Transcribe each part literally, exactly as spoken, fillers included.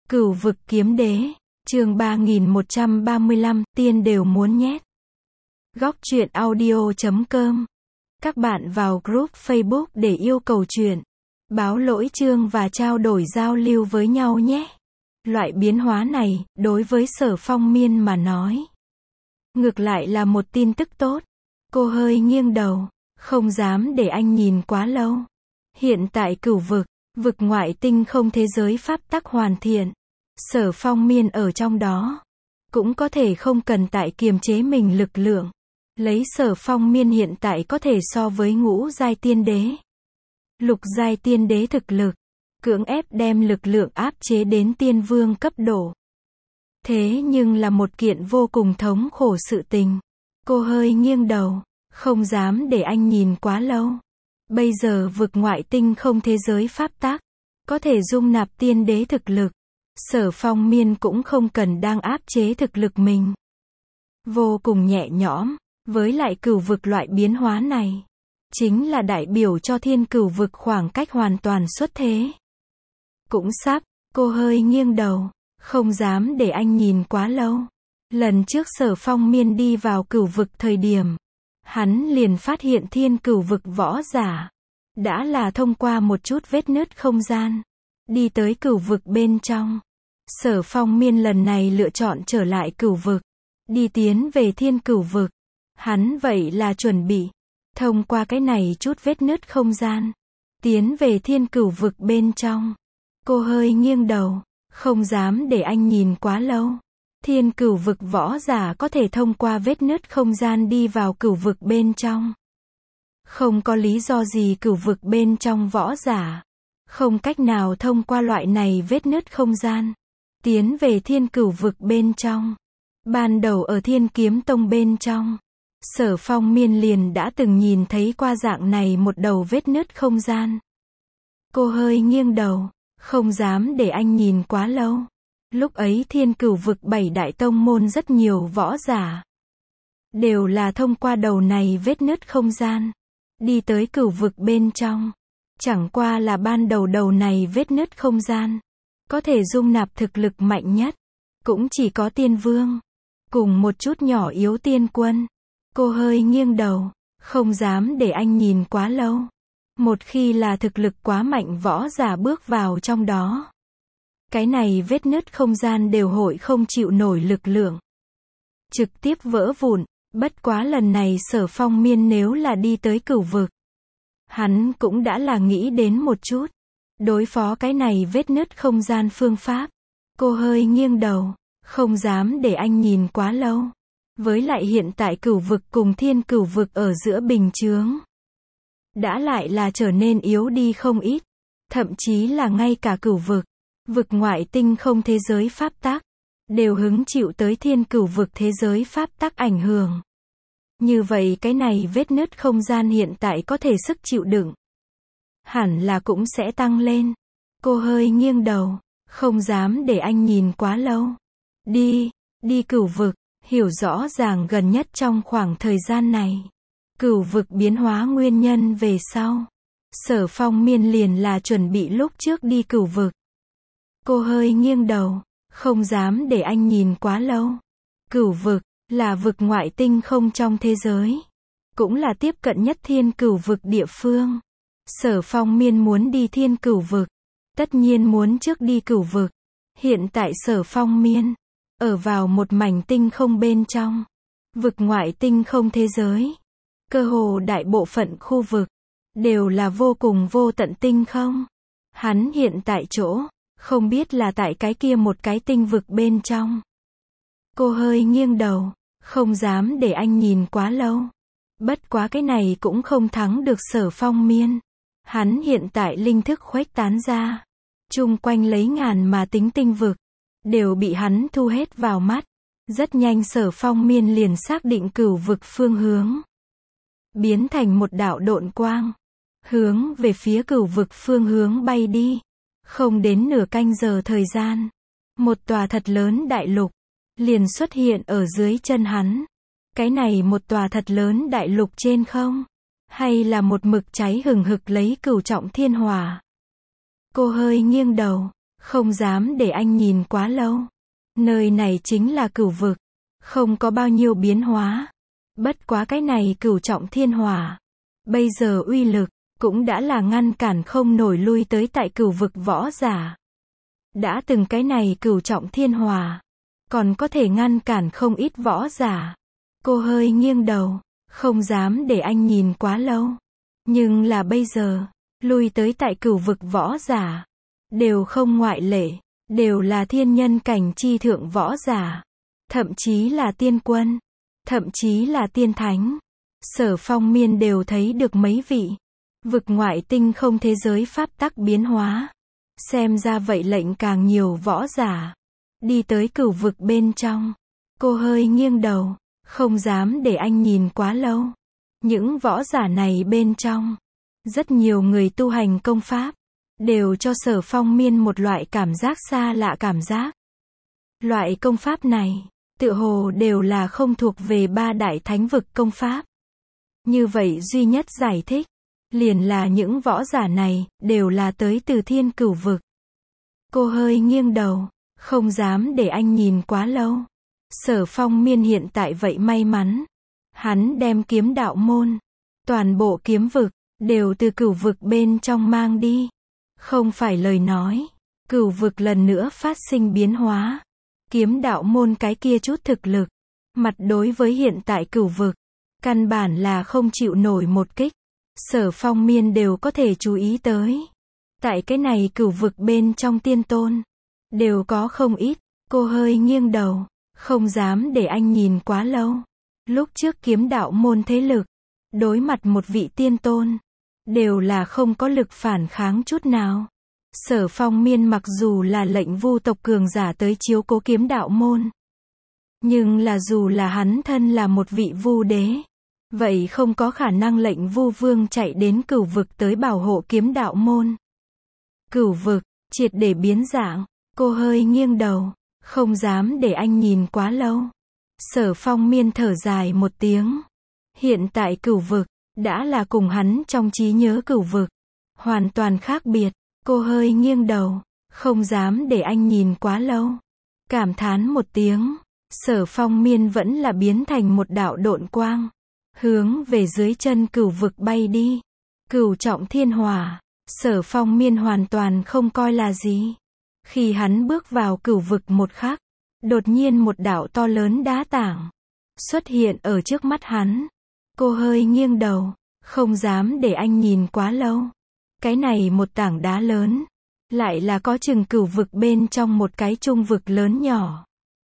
Cửu vực kiếm đế, chương ba nghìn một trăm ba mươi lăm, tiên đều muốn nhét. Góc truyện audio chấm com. Các bạn vào group Facebook để yêu cầu truyện, báo lỗi chương và trao đổi giao lưu với nhau nhé. Loại biến hóa này, đối với Sở Phong Miên mà nói, ngược lại là một tin tức tốt. Cô hơi nghiêng đầu, không dám để anh nhìn quá lâu. Hiện tại cửu vực, vực ngoại tinh không thế giới pháp tắc hoàn thiện. Sở Phong Miên ở trong đó, cũng có thể không cần tại kiềm chế mình lực lượng. Lấy Sở Phong Miên hiện tại có thể so với ngũ giai tiên đế, lục giai tiên đế thực lực, cưỡng ép đem lực lượng áp chế đến tiên vương cấp độ. Thế nhưng là một kiện vô cùng thống khổ sự tình. Cô hơi nghiêng đầu, không dám để anh nhìn quá lâu. Bây giờ vực ngoại tinh không thế giới pháp tắc, có thể dung nạp tiên đế thực lực. Sở Phong Miên cũng không cần đang áp chế thực lực mình. Vô cùng nhẹ nhõm, với lại cửu vực loại biến hóa này, chính là đại biểu cho thiên cửu vực khoảng cách hoàn toàn xuất thế. Cũng sắp, cô hơi nghiêng đầu, không dám để anh nhìn quá lâu. Lần trước Sở Phong Miên đi vào cửu vực thời điểm, hắn liền phát hiện thiên cửu vực võ giả, đã là thông qua một chút vết nứt không gian, đi tới cửu vực bên trong. Sở Phong Miên lần này lựa chọn trở lại cửu vực, đi tiến về thiên cửu vực. Hắn vậy là chuẩn bị, thông qua cái này chút vết nứt không gian, tiến về thiên cửu vực bên trong. Cô hơi nghiêng đầu, không dám để anh nhìn quá lâu. Thiên cửu vực võ giả có thể thông qua vết nứt không gian đi vào cửu vực bên trong. Không có lý do gì cửu vực bên trong võ giả không cách nào thông qua loại này vết nứt không gian, tiến về thiên cửu vực bên trong. Ban đầu ở Thiên Kiếm Tông bên trong, Sở Phong Miên liền đã từng nhìn thấy qua dạng này một đầu vết nứt không gian. Cô hơi nghiêng đầu, không dám để anh nhìn quá lâu. Lúc ấy thiên cửu vực bảy đại tông môn rất nhiều võ giả, đều là thông qua đầu này vết nứt không gian, đi tới cửu vực bên trong. Chẳng qua là ban đầu đầu này vết nứt không gian, có thể dung nạp thực lực mạnh nhất, cũng chỉ có tiên vương, cùng một chút nhỏ yếu tiên quân. Cô hơi nghiêng đầu, không dám để anh nhìn quá lâu. Một khi là thực lực quá mạnh võ giả bước vào trong đó, cái này vết nứt không gian đều hội không chịu nổi lực lượng, trực tiếp vỡ vụn. Bất quá lần này Sở Phong Miên nếu là đi tới cửu vực, hắn cũng đã là nghĩ đến một chút đối phó cái này vết nứt không gian phương pháp. Cô hơi nghiêng đầu, không dám để anh nhìn quá lâu. Với lại hiện tại cửu vực cùng thiên cửu vực ở giữa bình chướng, đã lại là trở nên yếu đi không ít. Thậm chí là ngay cả cửu vực, vực ngoại tinh không thế giới pháp tắc, đều hứng chịu tới thiên cửu vực thế giới pháp tắc ảnh hưởng. Như vậy cái này vết nứt không gian hiện tại có thể sức chịu đựng, hẳn là cũng sẽ tăng lên. Cô hơi nghiêng đầu, không dám để anh nhìn quá lâu. Đi, đi cửu vực, hiểu rõ ràng gần nhất trong khoảng thời gian này, cửu vực biến hóa nguyên nhân về sau. Sở Phong Miên liền là chuẩn bị lúc trước đi cửu vực. Cô hơi nghiêng đầu, không dám để anh nhìn quá lâu. Cửu vực, là vực ngoại tinh không trong thế giới, cũng là tiếp cận nhất thiên cửu vực địa phương. Sở Phong Miên muốn đi thiên cửu vực, tất nhiên muốn trước đi cửu vực. Hiện tại Sở Phong Miên ở vào một mảnh tinh không bên trong, vực ngoại tinh không thế giới. Cơ hồ đại bộ phận khu vực đều là vô cùng vô tận tinh không. Hắn hiện tại chỗ, không biết là tại cái kia một cái tinh vực bên trong. Cô hơi nghiêng đầu, không dám để anh nhìn quá lâu. Bất quá cái này cũng không thắng được Sở Phong Miên. Hắn hiện tại linh thức khuếch tán ra, chung quanh lấy ngàn mà tính tinh vực, đều bị hắn thu hết vào mắt. Rất nhanh Sở Phong Miên liền xác định cửu vực phương hướng, biến thành một đạo độn quang, hướng về phía cửu vực phương hướng bay đi. Không đến nửa canh giờ thời gian, một tòa thật lớn đại lục liền xuất hiện ở dưới chân hắn. Cái này một tòa thật lớn đại lục trên không, hay là một mực cháy hừng hực lấy cửu trọng thiên hỏa. Cô hơi nghiêng đầu, Không dám để anh nhìn quá lâu. Nơi này chính là cửu vực. Không có bao nhiêu biến hóa. Bất quá cái này cửu trọng thiên hỏa. Bây giờ uy lực, cũng đã là ngăn cản không nổi lui tới tại cửu vực võ giả. Đã từng cái này cửu trọng thiên hỏa. Còn có thể ngăn cản không ít võ giả. Cô hơi nghiêng đầu. Không dám để anh nhìn quá lâu. Nhưng là bây giờ, lui tới tại cửu vực võ giả. Đều không ngoại lệ. Đều là thiên nhân cảnh chi thượng võ giả. Thậm chí là tiên quân. Thậm chí là tiên thánh. Sở Phong Miên đều thấy được mấy vị. Vực ngoại tinh không thế giới pháp tắc biến hóa. Xem ra vậy lệnh càng nhiều võ giả. Đi tới cửu vực bên trong. Cô hơi nghiêng đầu. Không dám để anh nhìn quá lâu. Những võ giả này bên trong. Rất nhiều người tu hành công pháp. Đều cho Sở Phong Miên một loại cảm giác xa lạ cảm giác. Loại công pháp này, tựa hồ đều là không thuộc về ba đại thánh vực công pháp. Như vậy duy nhất giải thích, liền là những võ giả này, đều là tới từ thiên cửu vực. Cô hơi nghiêng đầu, không dám để anh nhìn quá lâu. Sở Phong Miên hiện tại vậy may mắn. Hắn đem kiếm đạo môn, toàn bộ kiếm vực, đều từ cửu vực bên trong mang đi. Không phải lời nói, cửu vực lần nữa phát sinh biến hóa. Kiếm đạo môn cái kia chút thực lực, mặt đối với hiện tại cửu vực, căn bản là không chịu nổi một kích. Sở Phong Miên đều có thể chú ý tới. Tại cái này cửu vực bên trong tiên tôn, đều có không ít. Cô hơi nghiêng đầu, không dám để anh nhìn quá lâu. Lúc trước kiếm đạo môn thế lực, đối mặt một vị tiên tôn, đều là không có lực phản kháng chút nào. Sở Phong Miên mặc dù là lệnh vu tộc cường giả tới chiếu cố kiếm đạo môn. Nhưng là dù là hắn thân là một vị vu đế. Vậy không có khả năng lệnh vu vương chạy đến cửu vực tới bảo hộ kiếm đạo môn. Cửu vực, triệt để biến dạng. Cô hơi nghiêng đầu, không dám để anh nhìn quá lâu. Sở Phong Miên thở dài một tiếng. Hiện tại cửu vực, đã là cùng hắn trong trí nhớ cửu vực. Hoàn toàn khác biệt. Cô hơi nghiêng đầu, không dám để anh nhìn quá lâu. Cảm thán một tiếng, Sở Phong Miên vẫn là biến thành một đạo độn quang. Hướng về dưới chân cửu vực bay đi. Cửu trọng thiên hỏa, Sở Phong Miên hoàn toàn không coi là gì. Khi hắn bước vào cửu vực một khắc, đột nhiên một đạo to lớn đá tảng xuất hiện ở trước mắt hắn. Cô hơi nghiêng đầu, không dám để anh nhìn quá lâu. Cái này một tảng đá lớn, lại là có chừng cửu vực bên trong một cái trung vực lớn nhỏ.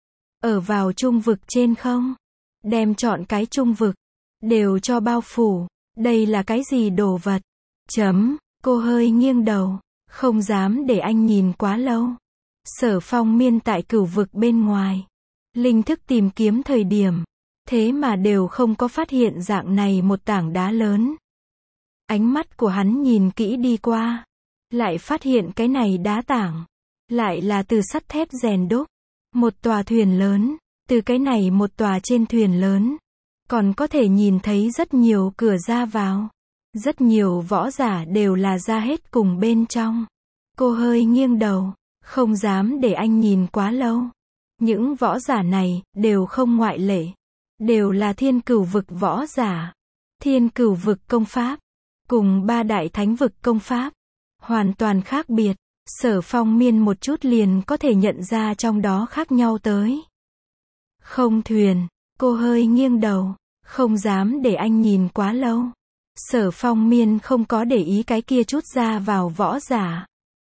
Ở vào trung vực trên không, đem chọn cái trung vực, đều cho bao phủ. Đây là cái gì đồ vật? Chấm, cô hơi nghiêng đầu, không dám để anh nhìn quá lâu. Sở Phong Miên tại cửu vực bên ngoài, linh thức tìm kiếm thời điểm, thế mà đều không có phát hiện dạng này một tảng đá lớn. Ánh mắt của hắn nhìn kỹ đi qua, lại phát hiện cái này đá tảng, lại là từ sắt thép rèn đúc. Một tòa thuyền lớn, từ cái này một tòa trên thuyền lớn, còn có thể nhìn thấy rất nhiều cửa ra vào. Rất nhiều võ giả đều là ra hết cùng bên trong. Cô hơi nghiêng đầu, không dám để anh nhìn quá lâu. Những võ giả này, đều không ngoại lệ. Đều là thiên cửu vực võ giả. Thiên cửu vực công pháp, cùng ba đại thánh vực công pháp, hoàn toàn khác biệt. Sở Phong Miên một chút liền có thể nhận ra trong đó khác nhau tới. Không thuyền, cô hơi nghiêng đầu, không dám để anh nhìn quá lâu. Sở Phong Miên không có để ý cái kia chút ra vào võ giả.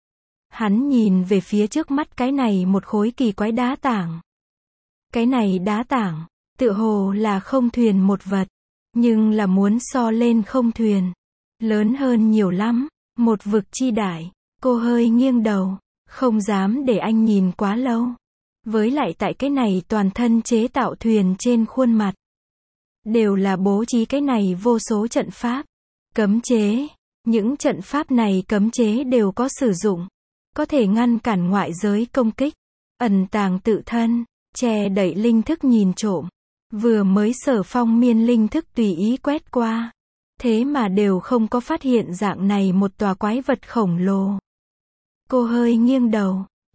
Hắn nhìn về phía trước mắt cái này một khối kỳ quái đá tảng. Cái này đá tảng, tựa hồ là không thuyền một vật, nhưng là muốn so lên không thuyền, lớn hơn nhiều lắm, một vực chi đại. Cô hơi nghiêng đầu, không dám để anh nhìn quá lâu. Với lại tại cái này toàn thân chế tạo thuyền trên khuôn mặt, đều là bố trí cái này vô số trận pháp, cấm chế. Những trận pháp này cấm chế đều có sử dụng, có thể ngăn cản ngoại giới công kích, ẩn tàng tự thân, che đậy linh thức nhìn trộm. Vừa mới Sở Phong Miên linh thức tùy ý quét qua, thế mà đều không có phát hiện dạng này một tòa quái vật khổng lồ. Cô hơi nghiêng đầu,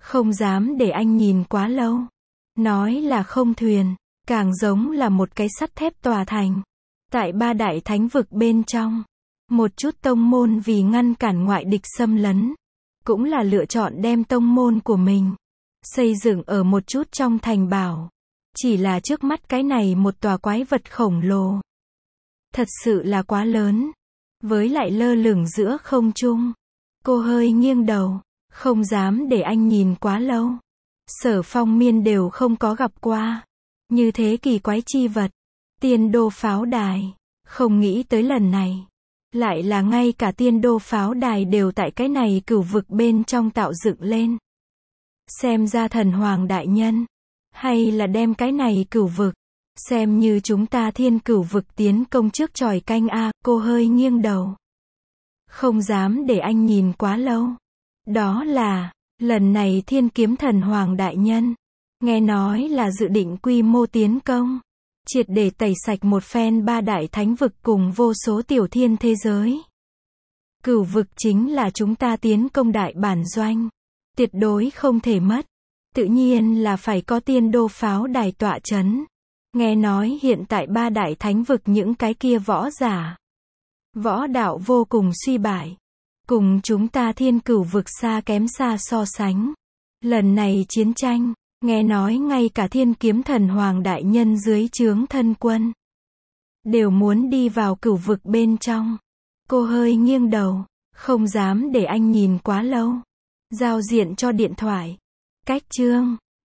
Không dám để anh nhìn quá lâu. Nói là không thuyền, càng giống là một cái sắt thép tòa thành. Tại ba đại thánh vực bên trong, một chút tông môn vì ngăn cản ngoại địch xâm lấn, cũng là lựa chọn đem tông môn của mình xây dựng ở một chút trong thành bảo. Chỉ là trước mắt cái này một tòa quái vật khổng lồ, thật sự là quá lớn, với lại lơ lửng giữa không trung. Cô hơi nghiêng đầu, không dám để anh nhìn quá lâu. Sở Phong Miên đều không có gặp qua như thế kỳ quái chi vật. Tiên đô pháo đài, không nghĩ tới lần này lại là ngay cả tiên đô pháo đài đều tại cái này cửu vực bên trong tạo dựng lên. Xem ra thần hoàng đại nhân, hay là đem cái này cửu vực xem như chúng ta thiên cửu vực tiến công trước chòi canh a. Cô hơi nghiêng đầu, không dám để anh nhìn quá lâu. Đó là, lần này thiên kiếm thần hoàng đại nhân, nghe nói là dự định quy mô tiến công, triệt để tẩy sạch một phen ba đại thánh vực cùng vô số tiểu thiên thế giới. Cửu vực chính là chúng ta tiến công đại bản doanh, tuyệt đối không thể mất. Tự nhiên là phải có tiên đô pháo đài tọa chấn. Nghe nói hiện tại ba đại thánh vực những cái kia võ giả, võ đạo vô cùng suy bại, cùng chúng ta thiên cửu vực xa kém xa so sánh. Lần này chiến tranh, nghe nói ngay cả thiên kiếm thần hoàng đại nhân dưới trướng thân quân đều muốn đi vào cửu vực bên trong. Cô hơi nghiêng đầu, không dám để anh nhìn quá lâu. Giao diện cho điện thoại. Cách chương